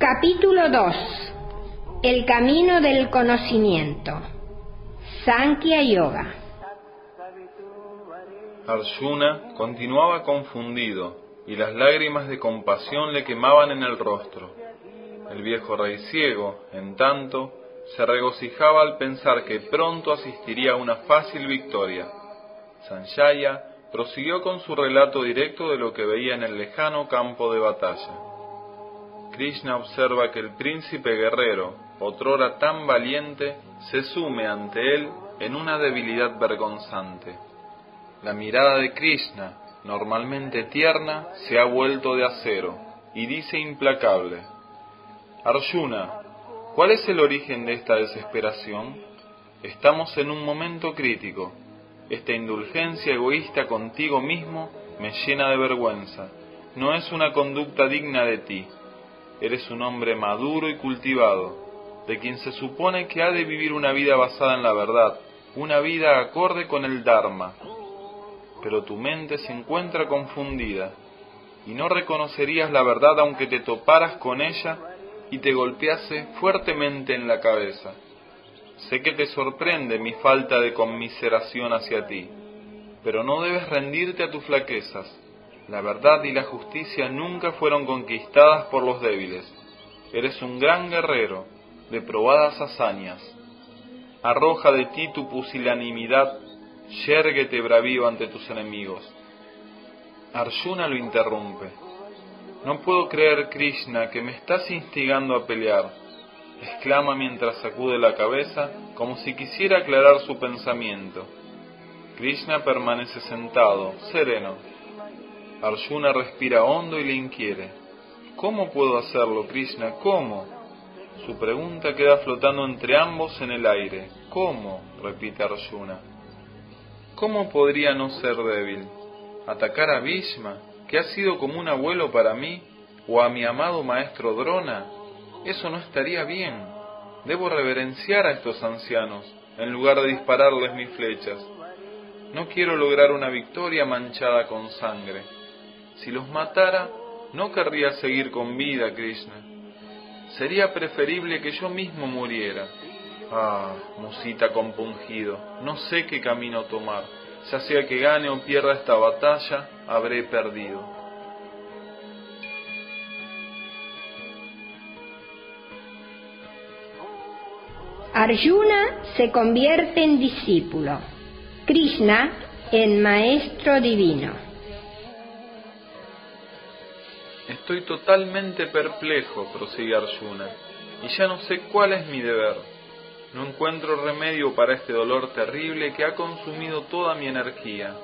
Capítulo 2. El camino del conocimiento. Sankhya Yoga. Arjuna continuaba confundido y las lágrimas de compasión le quemaban en el rostro. El viejo rey ciego, en tanto, se regocijaba al pensar que pronto asistiría a una fácil victoria. Sanjaya prosiguió con su relato directo de lo que veía en el lejano campo de batalla. Krishna observa que el príncipe guerrero, otrora tan valiente, se sume ante él en una debilidad vergonzante. La mirada de Krishna, normalmente tierna, se ha vuelto de acero, y dice implacable: Arjuna, ¿cuál es el origen de esta desesperación? Estamos en un momento crítico. Esta indulgencia egoísta contigo mismo me llena de vergüenza. No es una conducta digna de ti. Eres un hombre maduro y cultivado, de quien se supone que ha de vivir una vida basada en la verdad, una vida acorde con el Dharma. Pero tu mente se encuentra confundida, y no reconocerías la verdad aunque te toparas con ella y te golpease fuertemente en la cabeza. Sé que te sorprende mi falta de conmiseración hacia ti, pero no debes rendirte a tus flaquezas. La verdad y la justicia nunca fueron conquistadas por los débiles. Eres un gran guerrero, de probadas hazañas. Arroja de ti tu pusilanimidad, yérguete bravío ante tus enemigos. Arjuna lo interrumpe. No puedo creer, Krishna, que me estás instigando a pelear, exclama mientras sacude la cabeza como si quisiera aclarar su pensamiento. Krishna permanece sentado, sereno. Arjuna respira hondo y le inquiere: ¿cómo puedo hacerlo, Krishna? ¿Cómo? Su pregunta queda flotando entre ambos en el aire. ¿Cómo?, repite Arjuna. ¿Cómo podría no ser débil? ¿Atacar a Bhishma, que ha sido como un abuelo para mí, o a mi amado maestro Drona? Eso no estaría bien. Debo reverenciar a estos ancianos, en lugar de dispararles mis flechas. No quiero lograr una victoria manchada con sangre. Si los matara, no querría seguir con vida, Krishna. Sería preferible que yo mismo muriera. Ah, musita compungido, no sé qué camino tomar. Ya sea que gane o pierda esta batalla, habré perdido. Arjuna se convierte en discípulo. Krishna en maestro divino. Estoy totalmente perplejo, prosigue Arjuna, y ya no sé cuál es mi deber. No encuentro remedio para este dolor terrible que ha consumido toda mi energía.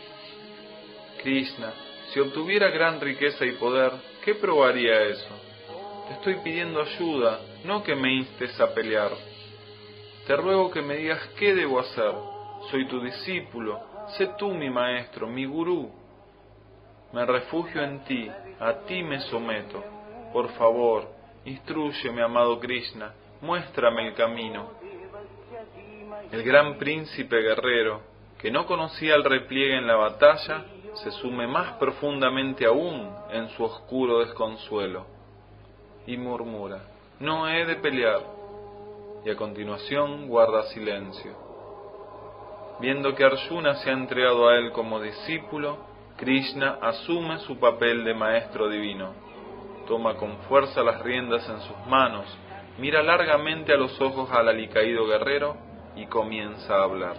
Krishna, si obtuviera gran riqueza y poder, ¿qué probaría eso? Te estoy pidiendo ayuda, no que me instes a pelear. Te ruego que me digas qué debo hacer. Soy tu discípulo, sé tú mi maestro, mi gurú. Me refugio en ti, a ti me someto. Por favor, instrúyeme, amado Krishna, muéstrame el camino. El gran príncipe guerrero, que no conocía el repliegue en la batalla, se sume más profundamente aún en su oscuro desconsuelo, y murmura: no he de pelear, y a continuación guarda silencio. Viendo que Arjuna se ha entregado a él como discípulo, Krishna asume su papel de maestro divino. Toma con fuerza las riendas en sus manos, mira largamente a los ojos al alicaído guerrero y comienza a hablar.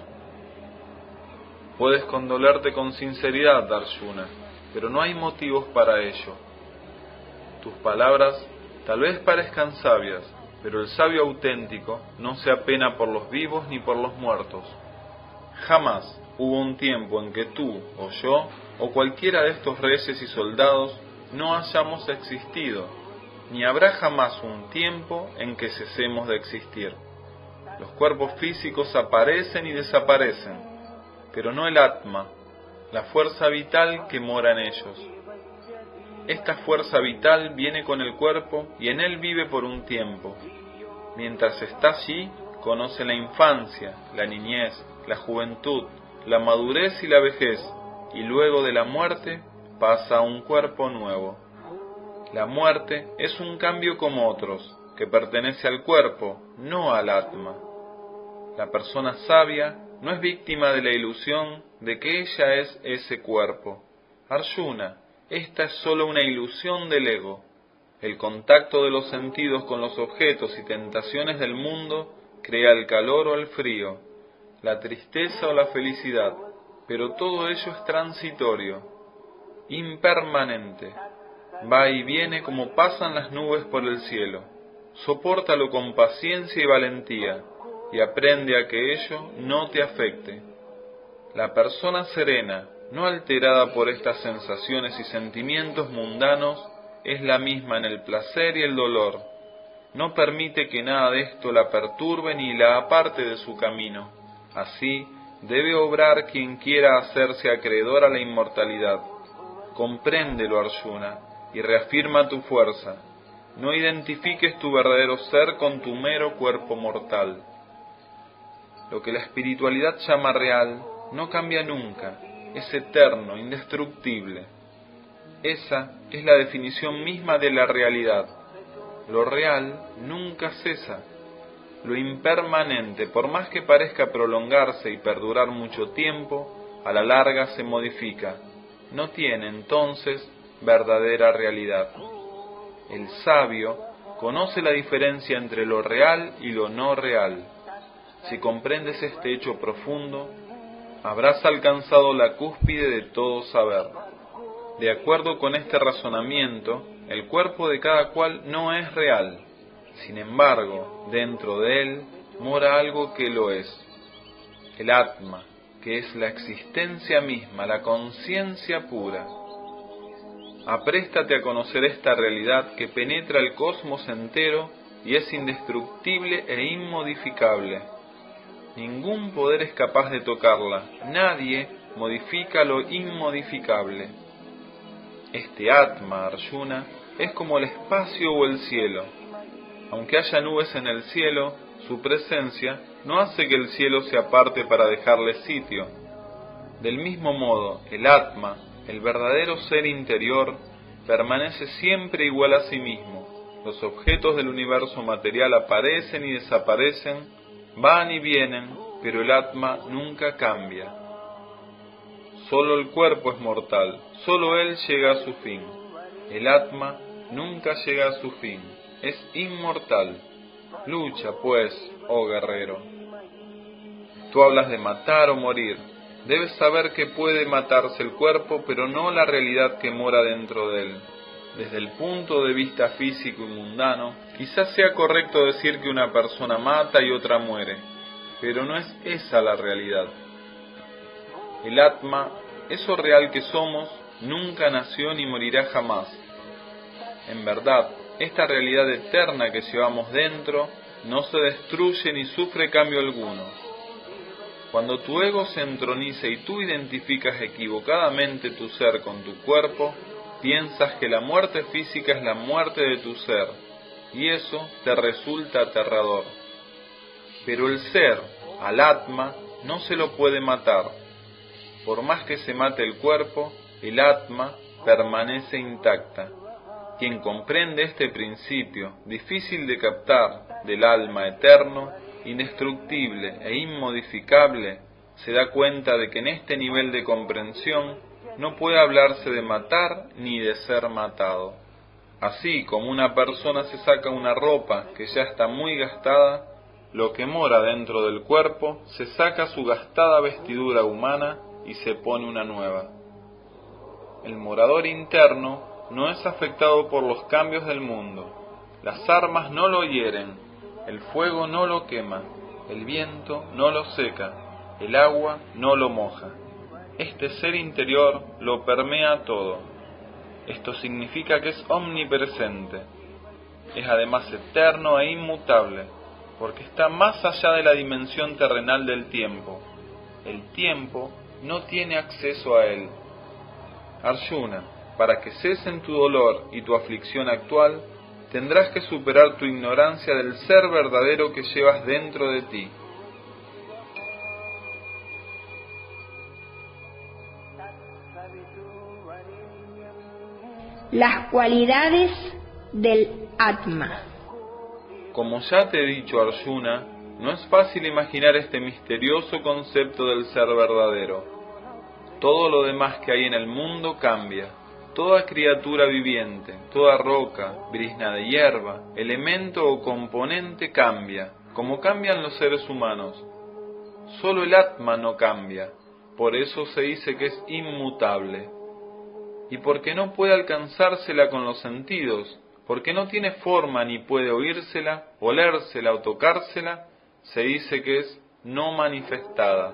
Puedes condolerte con sinceridad, Arjuna, pero no hay motivos para ello. Tus palabras tal vez parezcan sabias, pero el sabio auténtico no se apena por los vivos ni por los muertos. Jamás hubo un tiempo en que tú o yo o cualquiera de estos reyes y soldados no hayamos existido, ni habrá jamás un tiempo en que cesemos de existir. Los cuerpos físicos aparecen y desaparecen, pero no el Atma, la fuerza vital que mora en ellos. Esta fuerza vital viene con el cuerpo y en él vive por un tiempo. Mientras está allí, conoce la infancia, la niñez, la juventud, la madurez y la vejez, y luego de la muerte pasa a un cuerpo nuevo. La muerte es un cambio como otros, que pertenece al cuerpo, no al Atma. La persona sabia no es víctima de la ilusión de que ella es ese cuerpo. Arjuna, esta es solo una ilusión del ego. El contacto de los sentidos con los objetos y tentaciones del mundo crea el calor o el frío, la tristeza o la felicidad, pero todo ello es transitorio, impermanente. Va y viene como pasan las nubes por el cielo. Sopórtalo con paciencia y valentía, y aprende a que ello no te afecte. La persona serena, no alterada por estas sensaciones y sentimientos mundanos, es la misma en el placer y el dolor. No permite que nada de esto la perturbe ni la aparte de su camino. Así debe obrar quien quiera hacerse acreedor a la inmortalidad. Compréndelo, Arjuna, y reafirma tu fuerza. No identifiques tu verdadero ser con tu mero cuerpo mortal. Lo que la espiritualidad llama real no cambia nunca, es eterno, indestructible. Esa es la definición misma de la realidad. Lo real nunca cesa. Lo impermanente, por más que parezca prolongarse y perdurar mucho tiempo, a la larga se modifica. No tiene entonces verdadera realidad. El sabio conoce la diferencia entre lo real y lo no real. Si comprendes este hecho profundo, habrás alcanzado la cúspide de todo saber. De acuerdo con este razonamiento, el cuerpo de cada cual no es real. Sin embargo, dentro de él mora algo que lo es. El Atma, que es la existencia misma, la conciencia pura. Apréstate a conocer esta realidad que penetra el cosmos entero y es indestructible e inmodificable. Ningún poder es capaz de tocarla, nadie modifica lo inmodificable. Este Atma, Arjuna, es como el espacio o el cielo. Aunque haya nubes en el cielo, su presencia no hace que el cielo se aparte para dejarle sitio. Del mismo modo, el Atma, el verdadero ser interior, permanece siempre igual a sí mismo. Los objetos del universo material aparecen y desaparecen, van y vienen, pero el Atma nunca cambia. Solo el cuerpo es mortal, solo él llega a su fin. El Atma nunca llega a su fin, es inmortal. Lucha, pues, oh guerrero. Tú hablas de matar o morir. Debes saber que puede matarse el cuerpo, pero no la realidad que mora dentro de él. Desde el punto de vista físico y mundano, quizás sea correcto decir que una persona mata y otra muere, pero no es esa la realidad. El Atma, eso real que somos, nunca nació ni morirá jamás. En verdad, esta realidad eterna que llevamos dentro no se destruye ni sufre cambio alguno. Cuando tu ego se entroniza y tú identificas equivocadamente tu ser con tu cuerpo, piensas que la muerte física es la muerte de tu ser, y eso te resulta aterrador. Pero el ser, al Atma, no se lo puede matar. Por más que se mate el cuerpo, el Atma permanece intacta. Quien comprende este principio, difícil de captar, del alma eterno, indestructible e inmodificable, se da cuenta de que en este nivel de comprensión no puede hablarse de matar ni de ser matado. Así como una persona se saca una ropa que ya está muy gastada, lo que mora dentro del cuerpo se saca su gastada vestidura humana y se pone una nueva. El morador interno no es afectado por los cambios del mundo. Las armas no lo hieren, el fuego no lo quema, el viento no lo seca, el agua no lo moja. Este ser interior lo permea todo. Esto significa que es omnipresente. Es además eterno e inmutable, porque está más allá de la dimensión terrenal del tiempo. El tiempo no tiene acceso a él. Arjuna, para que cesen tu dolor y tu aflicción actual, tendrás que superar tu ignorancia del ser verdadero que llevas dentro de ti. las cualidades del Atma. Como ya te he dicho, Arjuna, no es fácil imaginar este misterioso concepto del ser verdadero. Todo lo demás que hay en el mundo cambia. Toda criatura viviente, toda roca, brizna de hierba, elemento o componente cambia, como cambian los seres humanos. Solo el Atma no cambia, por eso se dice que es inmutable. Y porque no puede alcanzársela con los sentidos, porque no tiene forma ni puede oírsela, olérsela o tocársela, se dice que es no manifestada.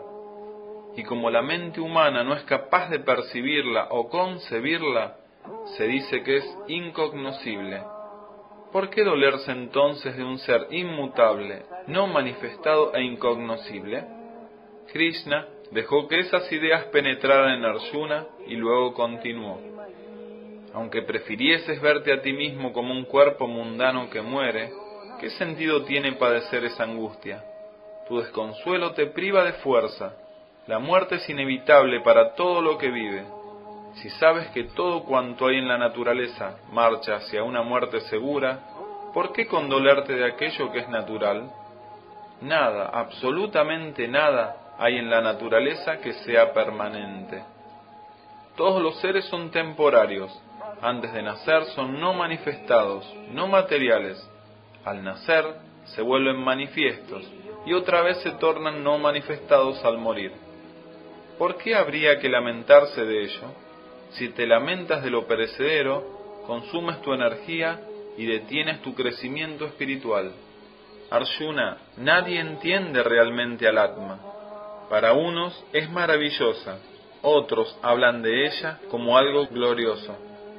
Y como la mente humana no es capaz de percibirla o concebirla, se dice que es incognoscible. ¿Por qué dolerse entonces de un ser inmutable, no manifestado e incognoscible? Krishna dejó que esas ideas penetraran en Arjuna y luego continuó. Aunque prefirieses verte a ti mismo como un cuerpo mundano que muere, ¿qué sentido tiene padecer esa angustia? Tu desconsuelo te priva de fuerza. La muerte es inevitable para todo lo que vive. Si sabes que todo cuanto hay en la naturaleza marcha hacia una muerte segura, ¿por qué condolerte de aquello que es natural? Nada, absolutamente nada, hay en la naturaleza que sea permanente. Todos los seres son temporarios. Antes de nacer son no manifestados, no materiales. Al nacer se vuelven manifiestos y otra vez se tornan no manifestados al morir. ¿Por qué habría que lamentarse de ello? Si te lamentas de lo perecedero, consumes tu energía y detienes tu crecimiento espiritual. Arjuna, nadie entiende realmente al Atma. Para unos es maravillosa, otros hablan de ella como algo glorioso.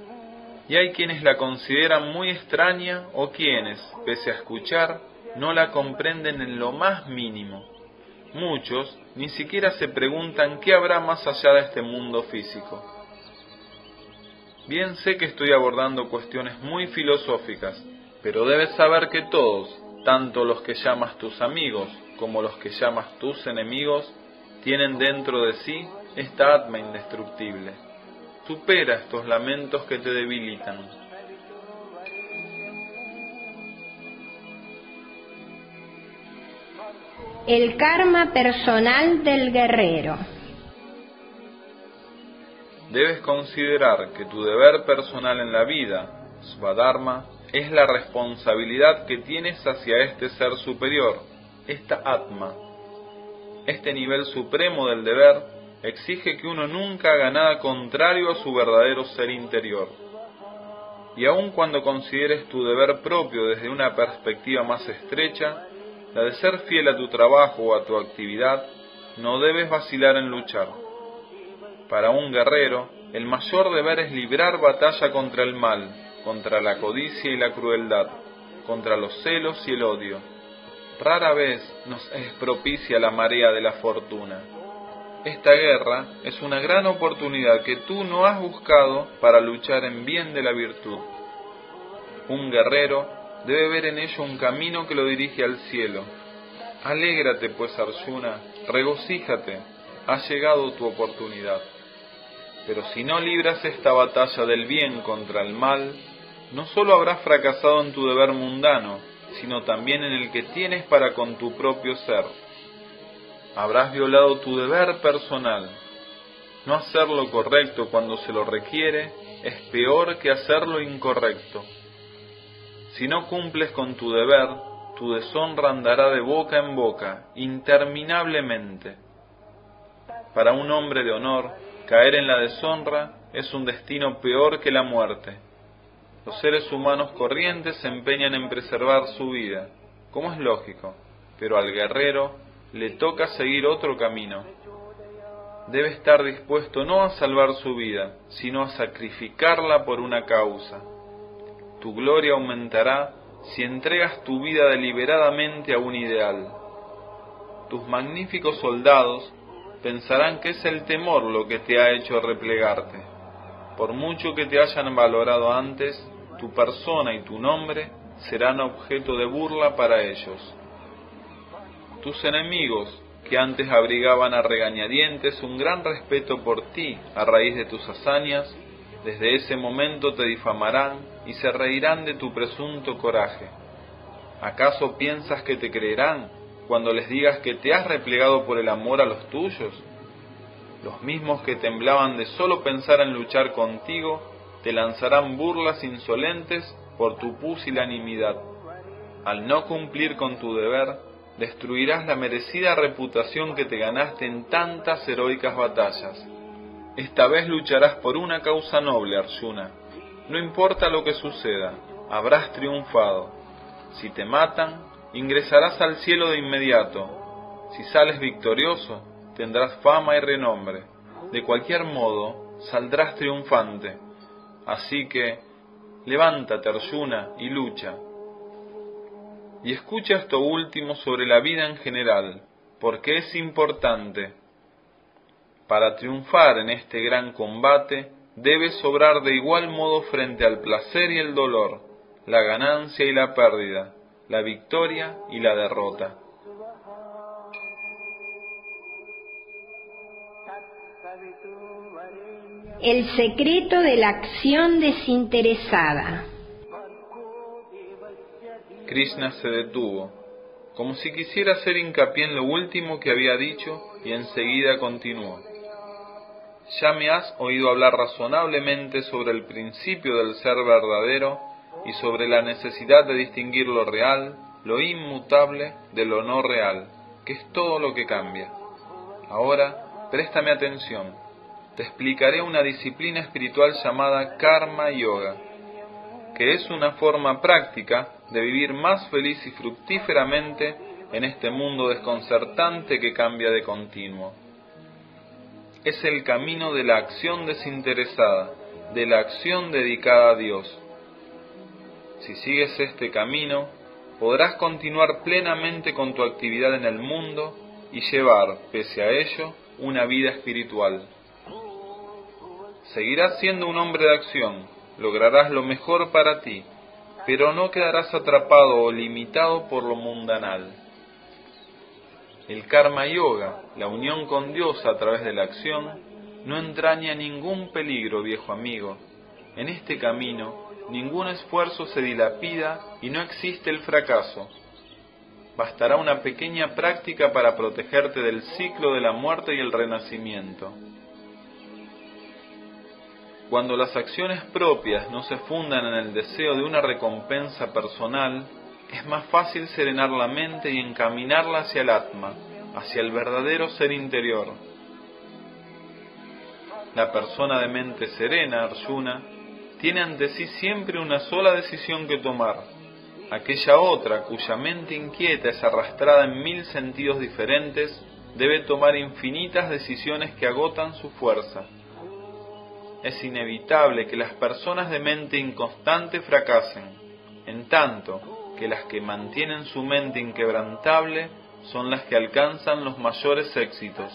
Y hay quienes la consideran muy extraña o quienes, pese a escuchar, no la comprenden en lo más mínimo. Muchos ni siquiera se preguntan qué habrá más allá de este mundo físico. Bien sé que estoy abordando cuestiones muy filosóficas, pero debes saber que todos, tanto los que llamas tus amigos como los que llamas tus enemigos, tienen dentro de sí esta Atma indestructible. Supera estos lamentos que te debilitan. El karma personal del guerrero. Debes considerar que tu deber personal en la vida, Svadharma, es la responsabilidad que tienes hacia este ser superior, esta Atma. Este nivel supremo del deber exige que uno nunca haga nada contrario a su verdadero ser interior. Y aun cuando consideres tu deber propio desde una perspectiva más estrecha, la de ser fiel a tu trabajo o a tu actividad, no debes vacilar en luchar. Para un guerrero, el mayor deber es librar batalla contra el mal, contra la codicia y la crueldad, contra los celos y el odio. Rara vez nos es propicia la marea de la fortuna. Esta guerra es una gran oportunidad que tú no has buscado para luchar en bien de la virtud. Un guerrero debe ver en ello un camino que lo dirige al cielo. Alégrate pues, Arjuna, regocíjate, ha llegado tu oportunidad. Pero si no libras esta batalla del bien contra el mal, no solo habrás fracasado en tu deber mundano, sino también en el que tienes para con tu propio ser. Habrás violado tu deber personal. No hacer lo correcto cuando se lo requiere es peor que hacer lo incorrecto. Si no cumples con tu deber, tu deshonra andará de boca en boca, interminablemente. Para un hombre de honor, caer en la deshonra es un destino peor que la muerte. Los seres humanos corrientes se empeñan en preservar su vida, como es lógico, pero al guerrero le toca seguir otro camino. Debe estar dispuesto no a salvar su vida, sino a sacrificarla por una causa. Tu gloria aumentará si entregas tu vida deliberadamente a un ideal. Tus magníficos soldados pensarán que es el temor lo que te ha hecho replegarte. Por mucho que te hayan valorado antes, tu persona y tu nombre serán objeto de burla para ellos. Tus enemigos, que antes abrigaban a regañadientes un gran respeto por ti a raíz de tus hazañas, Desde ese momento te difamarán y se reirán de tu presunto coraje. ¿Acaso piensas que te creerán cuando les digas que te has replegado por el amor a los tuyos? Los mismos que temblaban de solo pensar en luchar contigo, te lanzarán burlas insolentes por tu pusilanimidad. Al no cumplir con tu deber, destruirás la merecida reputación que te ganaste en tantas heroicas batallas. Esta vez lucharás por una causa noble, Arjuna. No importa lo que suceda, habrás triunfado. Si te matan, ingresarás al cielo de inmediato. Si sales victorioso, tendrás fama y renombre. De cualquier modo, saldrás triunfante. Así que, levántate, Arjuna, y lucha. Y escucha esto último sobre la vida en general, porque es importante. Para triunfar en este gran combate, debes obrar de igual modo frente al placer y el dolor, la ganancia y la pérdida, la victoria y la derrota. El secreto de la acción desinteresada. Krishna se detuvo, como si quisiera hacer hincapié en lo último que había dicho, y enseguida continuó. Ya me has oído hablar razonablemente sobre el principio del ser verdadero y sobre la necesidad de distinguir lo real, lo inmutable, de lo no real, que es todo lo que cambia. Ahora, préstame atención. Te explicaré una disciplina espiritual llamada Karma Yoga, que es una forma práctica de vivir más feliz y fructíferamente en este mundo desconcertante que cambia de continuo. Es el camino de la acción desinteresada, de la acción dedicada a Dios. Si sigues este camino, podrás continuar plenamente con tu actividad en el mundo y llevar, pese a ello, una vida espiritual. Seguirás siendo un hombre de acción, lograrás lo mejor para ti, pero no quedarás atrapado o limitado por lo mundanal. El Karma Yoga, la unión con Dios a través de la acción, no entraña ningún peligro, viejo amigo. En este camino, ningún esfuerzo se dilapida y no existe el fracaso. Bastará una pequeña práctica para protegerte del ciclo de la muerte y el renacimiento. Cuando las acciones propias no se fundan en el deseo de una recompensa personal, es más fácil serenar la mente y encaminarla hacia el Atma, hacia el verdadero ser interior. La persona de mente serena, Arjuna, tiene ante sí siempre una sola decisión que tomar. Aquella otra, cuya mente inquieta es arrastrada en 1000 sentidos diferentes, debe tomar infinitas decisiones que agotan su fuerza. Es inevitable que las personas de mente inconstante fracasen, en tanto que las que mantienen su mente inquebrantable son las que alcanzan los mayores éxitos.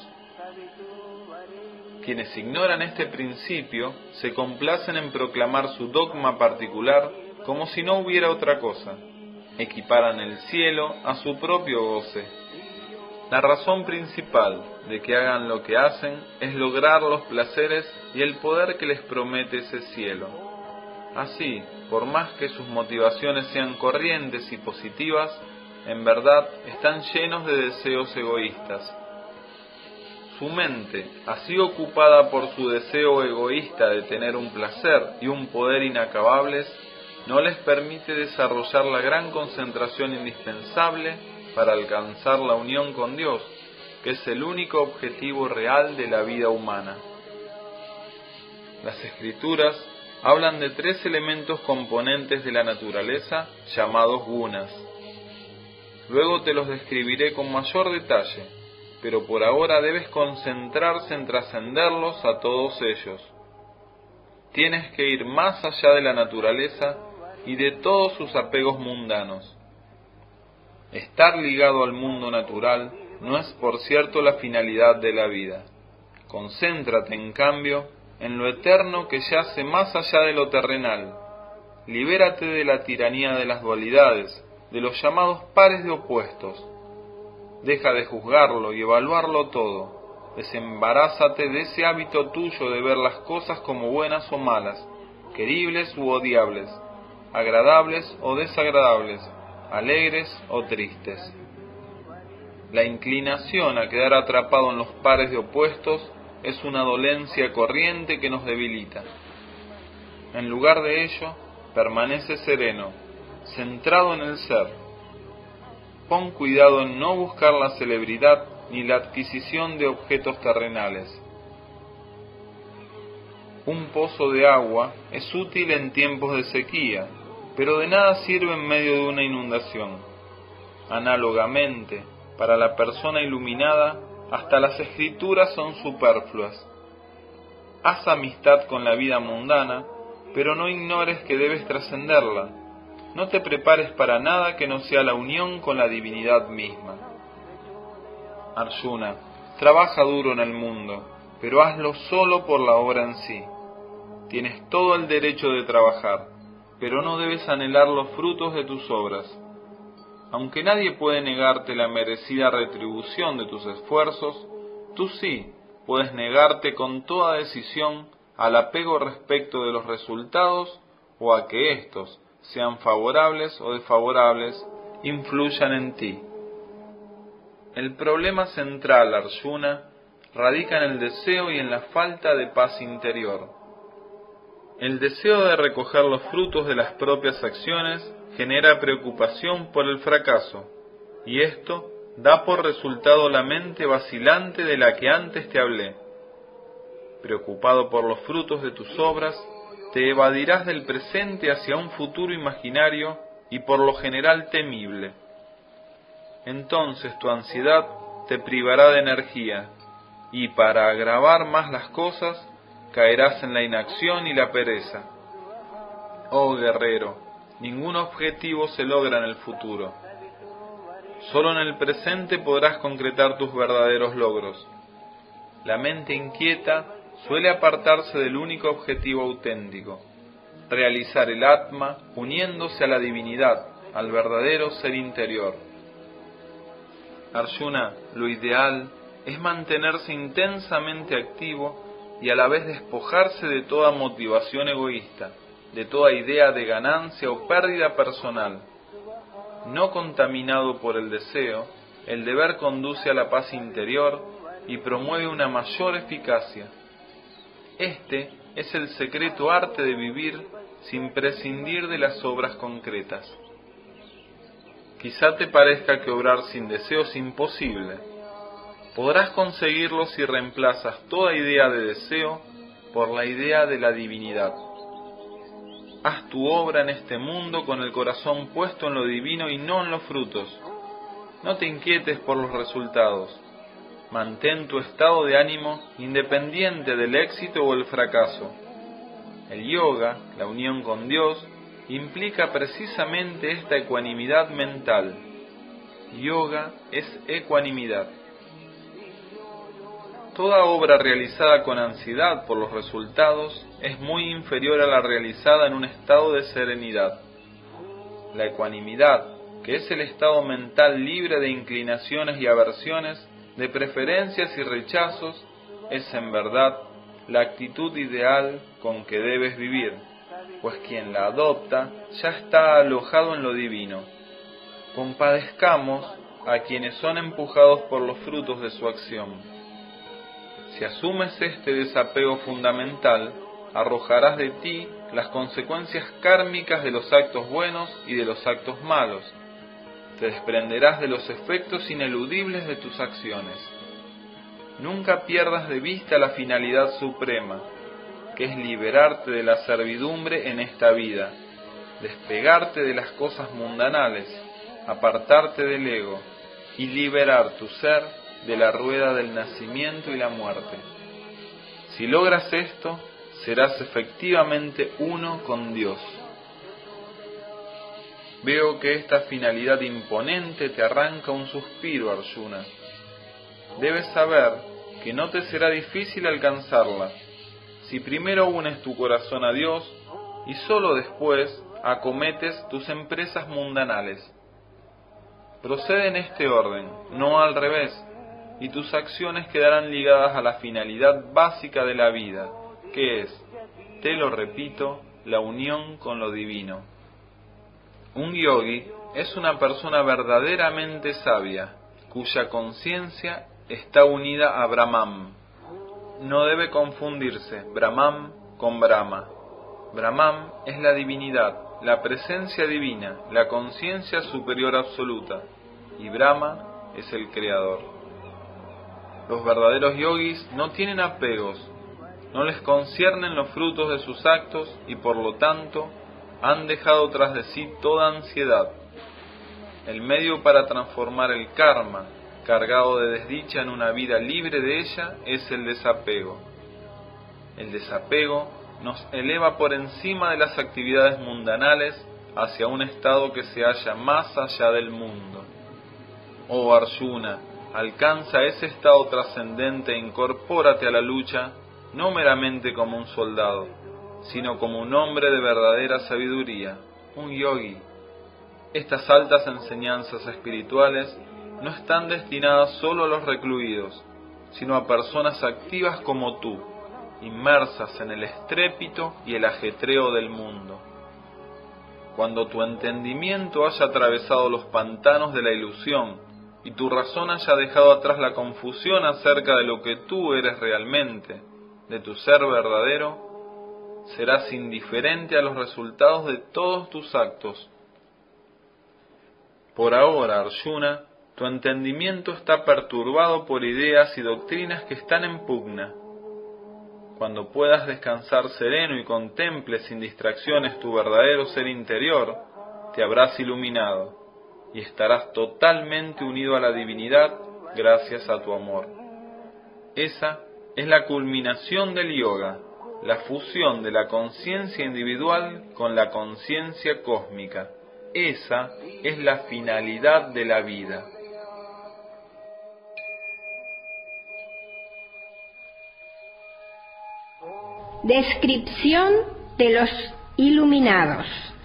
Quienes ignoran este principio se complacen en proclamar su dogma particular como si no hubiera otra cosa. Equiparan el cielo a su propio goce. La razón principal de que hagan lo que hacen es lograr los placeres y el poder que les promete ese cielo. Así, por más que sus motivaciones sean corrientes y positivas, en verdad están llenos de deseos egoístas. Su mente, así ocupada por su deseo egoísta de tener un placer y un poder inacabables, no les permite desarrollar la gran concentración indispensable para alcanzar la unión con Dios, que es el único objetivo real de la vida humana. Las Escrituras hablan de 3 elementos componentes de la naturaleza llamados gunas. Luego te los describiré con mayor detalle, pero por ahora debes concentrarse en trascenderlos a todos ellos. Tienes que ir más allá de la naturaleza y de todos sus apegos mundanos. Estar ligado al mundo natural no es, por cierto, la finalidad de la vida. Concéntrate, en cambio, en lo eterno que yace más allá de lo terrenal. Libérate de la tiranía de las dualidades, de los llamados pares de opuestos. Deja de juzgarlo y evaluarlo todo. desembarázate de ese hábito tuyo de ver las cosas como buenas o malas, queribles u odiables, agradables o desagradables, alegres o tristes. La inclinación a quedar atrapado en los pares de opuestos es una dolencia corriente que nos debilita. En lugar de ello, permanece sereno, centrado en el ser. Pon cuidado en no buscar la celebridad ni la adquisición de objetos terrenales. Un pozo de agua es útil en tiempos de sequía, pero de nada sirve en medio de una inundación. Análogamente, para la persona iluminada, hasta las escrituras son superfluas. Haz amistad con la vida mundana, pero no ignores que debes trascenderla. No te prepares para nada que no sea la unión con la divinidad misma. Arjuna, trabaja duro en el mundo, pero hazlo solo por la obra en sí. Tienes todo el derecho de trabajar, pero no debes anhelar los frutos de tus obras. Aunque nadie puede negarte la merecida retribución de tus esfuerzos, tú sí puedes negarte con toda decisión al apego respecto de los resultados o a que éstos, sean favorables o desfavorables, influyan en ti. El problema central, Arjuna, radica en el deseo y en la falta de paz interior. El deseo de recoger los frutos de las propias acciones genera preocupación por el fracaso, y esto da por resultado la mente vacilante de la que antes te hablé. Preocupado por los frutos de tus obras, te evadirás del presente hacia un futuro imaginario y por lo general temible. Entonces tu ansiedad te privará de energía, y para agravar más las cosas, caerás en la inacción y la pereza. Oh guerrero, ningún objetivo se logra en el futuro. Solo en el presente podrás concretar tus verdaderos logros. La mente inquieta suele apartarse del único objetivo auténtico, realizar el Atma uniéndose a la divinidad, al verdadero ser interior. Arjuna, lo ideal es mantenerse intensamente activo y a la vez despojarse de toda motivación egoísta, de toda idea de ganancia o pérdida personal. No contaminado por el deseo, el deber conduce a la paz interior y promueve una mayor eficacia. Este es el secreto arte de vivir sin prescindir de las obras concretas. Quizá te parezca que obrar sin deseo es imposible. Podrás conseguirlo si reemplazas toda idea de deseo por la idea de la divinidad. Haz tu obra en este mundo con el corazón puesto en lo divino y no en los frutos. No te inquietes por los resultados. Mantén tu estado de ánimo independiente del éxito o el fracaso. El yoga, la unión con Dios, implica precisamente esta ecuanimidad mental. Yoga es ecuanimidad. Toda obra realizada con ansiedad por los resultados es muy inferior a la realizada en un estado de serenidad. La ecuanimidad, que es el estado mental libre de inclinaciones y aversiones, de preferencias y rechazos, es en verdad la actitud ideal con que debes vivir, pues quien la adopta ya está alojado en lo divino. Compadezcamos a quienes son empujados por los frutos de su acción. Si asumes este desapego fundamental, arrojarás de ti las consecuencias kármicas de los actos buenos y de los actos malos. Te desprenderás de los efectos ineludibles de tus acciones. Nunca pierdas de vista la finalidad suprema, que es liberarte de la servidumbre en esta vida, despegarte de las cosas mundanales, apartarte del ego y liberar tu ser de la rueda del nacimiento y la muerte. Si logras esto, serás efectivamente uno con Dios. Veo que esta finalidad imponente te arranca un suspiro, Arjuna. Debes saber que no te será difícil alcanzarla, si primero unes tu corazón a Dios y sólo después acometes tus empresas mundanales. Procede en este orden, no al revés. y tus acciones quedarán ligadas a la finalidad básica de la vida, que es, te lo repito, la unión con lo divino. Un yogi es una persona verdaderamente sabia, cuya conciencia está unida a Brahman. No debe confundirse Brahman con Brahma. Brahman es la divinidad, la presencia divina, la conciencia superior absoluta, y Brahma es el creador. Los verdaderos yogis no tienen apegos, no les conciernen los frutos de sus actos y por lo tanto han dejado tras de sí toda ansiedad. El medio para transformar el karma cargado de desdicha en una vida libre de ella es el desapego. El desapego nos eleva por encima de las actividades mundanales hacia un estado que se halla más allá del mundo. Oh Arjuna, alcanza ese estado trascendente e incorpórate a la lucha no meramente como un soldado, sino como un hombre de verdadera sabiduría, un yogi. Estas altas enseñanzas espirituales no están destinadas solo a los recluidos, sino a personas activas como tú, inmersas en el estrépito y el ajetreo del mundo. Cuando tu entendimiento haya atravesado los pantanos de la ilusión y tu razón haya dejado atrás la confusión acerca de lo que tú eres realmente, de tu ser verdadero, serás indiferente a los resultados de todos tus actos. Por ahora, Arjuna, tu entendimiento está perturbado por ideas y doctrinas que están en pugna. Cuando puedas descansar sereno y contemples sin distracciones tu verdadero ser interior, te habrás iluminado y estarás totalmente unido a la divinidad gracias a tu amor. Esa es la culminación del yoga, la fusión de la conciencia individual con la conciencia cósmica. Esa es la finalidad de la vida. Descripción de los iluminados.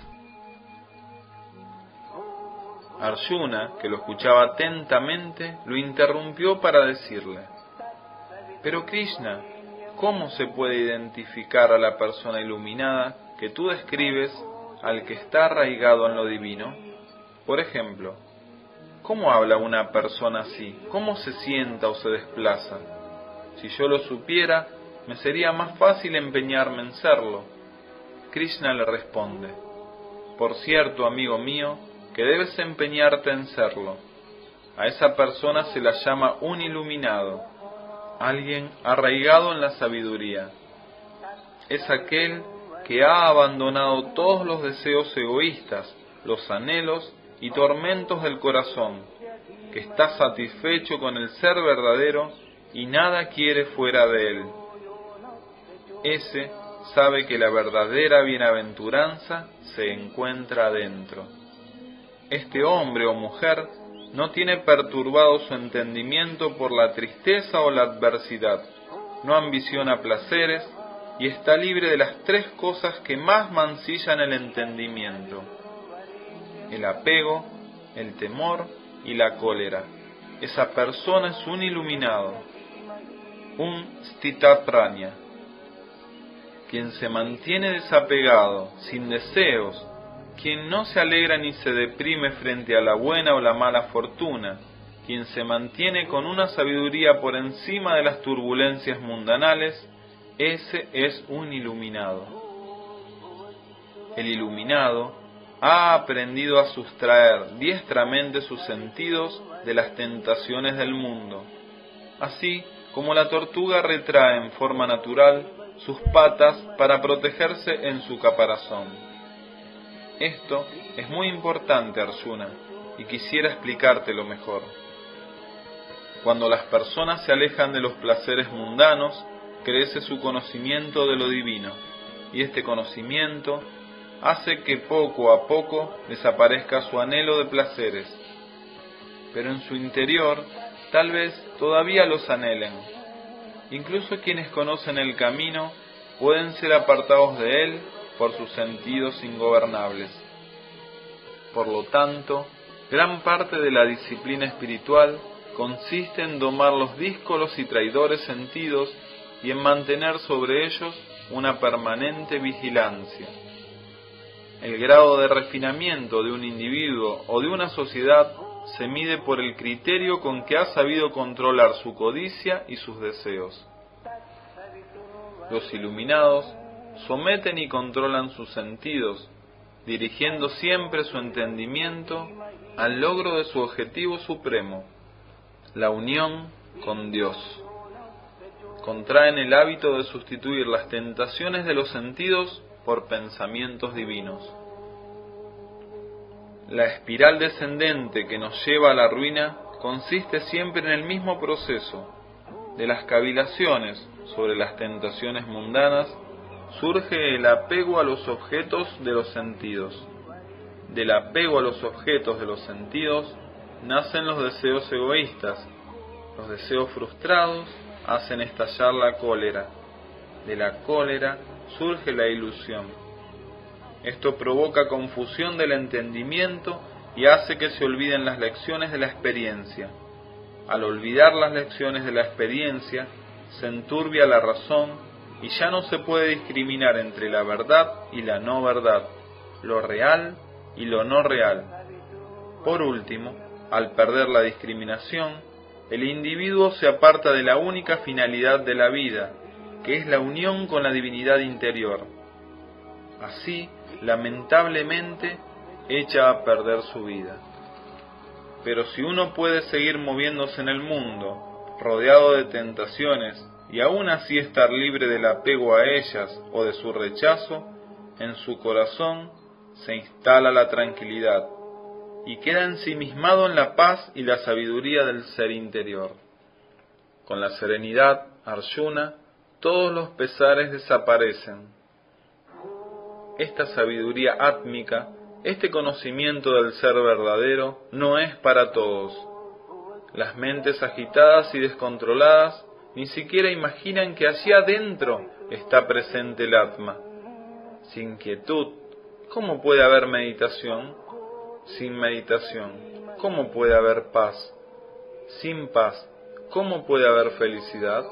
Arjuna, que lo escuchaba atentamente, lo interrumpió para decirle: Pero Krishna, ¿cómo se puede identificar a la persona iluminada que tú describes al que está arraigado en lo divino? Por ejemplo, ¿cómo habla una persona así? ¿Cómo se sienta o se desplaza? Si yo lo supiera, me sería más fácil empeñarme en serlo. Krishna le responde: Por cierto, amigo mío, que debes empeñarte en serlo. A esa persona se la llama un iluminado, alguien arraigado en la sabiduría. Es aquel que ha abandonado todos los deseos egoístas, los anhelos y tormentos del corazón, que está satisfecho con el ser verdadero y nada quiere fuera de él. Ese sabe que la verdadera bienaventuranza se encuentra adentro. Este hombre o mujer no tiene perturbado su entendimiento por la tristeza o la adversidad, no ambiciona placeres y está libre de las tres cosas que más mancillan el entendimiento: el apego, el temor y la cólera. Esa persona es un iluminado, un stitaprajna. Quien se mantiene desapegado, sin deseos, quien no se alegra ni se deprime frente a la buena o la mala fortuna, quien se mantiene con una sabiduría por encima de las turbulencias mundanales, ese es un iluminado. El iluminado ha aprendido a sustraer diestramente sus sentidos de las tentaciones del mundo, así como la tortuga retrae en forma natural sus patas para protegerse en su caparazón. Esto es muy importante, Arjuna, y quisiera explicártelo mejor. Cuando las personas se alejan de los placeres mundanos, crece su conocimiento de lo divino, y este conocimiento hace que poco a poco desaparezca su anhelo de placeres. Pero en su interior, tal vez todavía los anhelen. Incluso quienes conocen el camino pueden ser apartados de él por sus sentidos ingobernables. Por lo tanto, gran parte de la disciplina espiritual consiste en domar los díscolos y traidores sentidos y en mantener sobre ellos una permanente vigilancia. El grado de refinamiento de un individuo o de una sociedad se mide por el criterio con que ha sabido controlar su codicia y sus deseos. Los iluminados someten y controlan sus sentidos, dirigiendo siempre su entendimiento al logro de su objetivo supremo, la unión con Dios. Contraen el hábito de sustituir las tentaciones de los sentidos por pensamientos divinos. La espiral descendente que nos lleva a la ruina consiste siempre en el mismo proceso. De las cavilaciones sobre las tentaciones mundanas surge el apego a los objetos de los sentidos. Del apego a los objetos de los sentidos nacen los deseos egoístas. Los deseos frustrados hacen estallar la cólera. De la cólera surge la ilusión. Esto provoca confusión del entendimiento y hace que se olviden las lecciones de la experiencia. Al olvidar las lecciones de la experiencia, se enturbia la razón y ya no se puede discriminar entre la verdad y la no verdad, lo real y lo no real. Por último, al perder la discriminación, el individuo se aparta de la única finalidad de la vida, que es la unión con la divinidad interior. Así, lamentablemente, echa a perder su vida. Pero si uno puede seguir moviéndose en el mundo, rodeado de tentaciones, y aún así estar libre del apego a ellas o de su rechazo, en su corazón se instala la tranquilidad, y queda ensimismado en la paz y la sabiduría del ser interior. Con la serenidad, Arjuna, todos los pesares desaparecen. Esta sabiduría átmica, este conocimiento del ser verdadero, no es para todos. Las mentes agitadas y descontroladas ni siquiera imaginan que allí adentro está presente el Atma. Sin quietud, ¿cómo puede haber meditación? Sin meditación, ¿cómo puede haber paz? Sin paz, ¿cómo puede haber felicidad?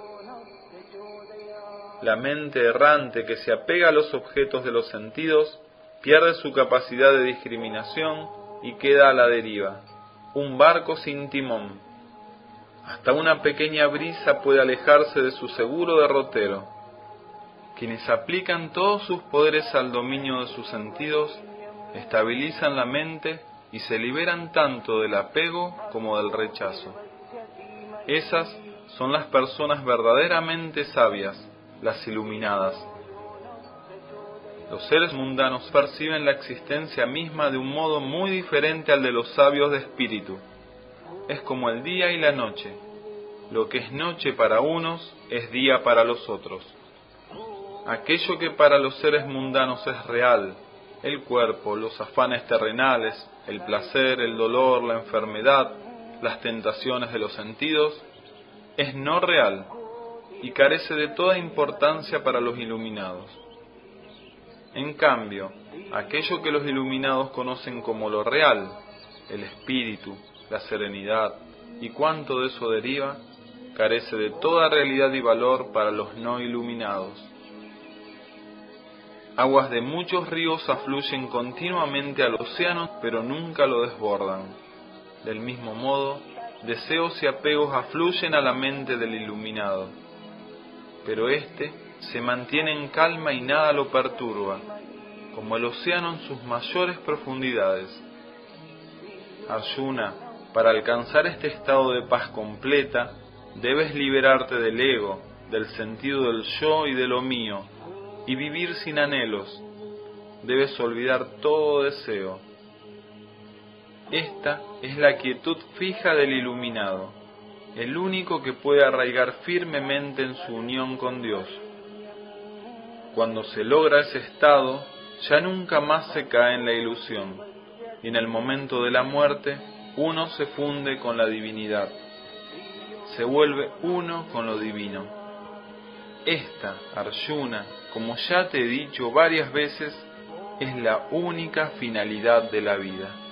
La mente errante que se apega a los objetos de los sentidos pierde su capacidad de discriminación y queda a la deriva, un barco sin timón. Hasta una pequeña brisa puede alejarse de su seguro derrotero. Quienes aplican todos sus poderes al dominio de sus sentidos, estabilizan la mente y se liberan tanto del apego como del rechazo. Esas son las personas verdaderamente sabias, las iluminadas. Los seres mundanos perciben la existencia misma de un modo muy diferente al de los sabios de espíritu. Es como el día y la noche. Lo que es noche para unos es día para los otros. Aquello que para los seres mundanos es real, el cuerpo, los afanes terrenales, el placer, el dolor, la enfermedad, las tentaciones de los sentidos, es no real y carece de toda importancia para los iluminados. En cambio, aquello que los iluminados conocen como lo real, el espíritu, la serenidad y cuanto de eso deriva, carece de toda realidad y valor para los no iluminados. Aguas de muchos ríos afluyen continuamente al océano, pero nunca lo desbordan. Del mismo modo, deseos y apegos afluyen a la mente del iluminado, pero éste se mantiene en calma y nada lo perturba, como el océano en sus mayores profundidades. Arjuna, para alcanzar este estado de paz completa, debes liberarte del ego, del sentido del yo y de lo mío, y vivir sin anhelos. Debes olvidar todo deseo. Esta es la quietud fija del iluminado, el único que puede arraigar firmemente en su unión con Dios. Cuando se logra ese estado, ya nunca más se cae en la ilusión, y en el momento de la muerte, uno se funde con la divinidad. Se vuelve uno con lo divino. Esta, Arjuna, como ya te he dicho varias veces, es la única finalidad de la vida.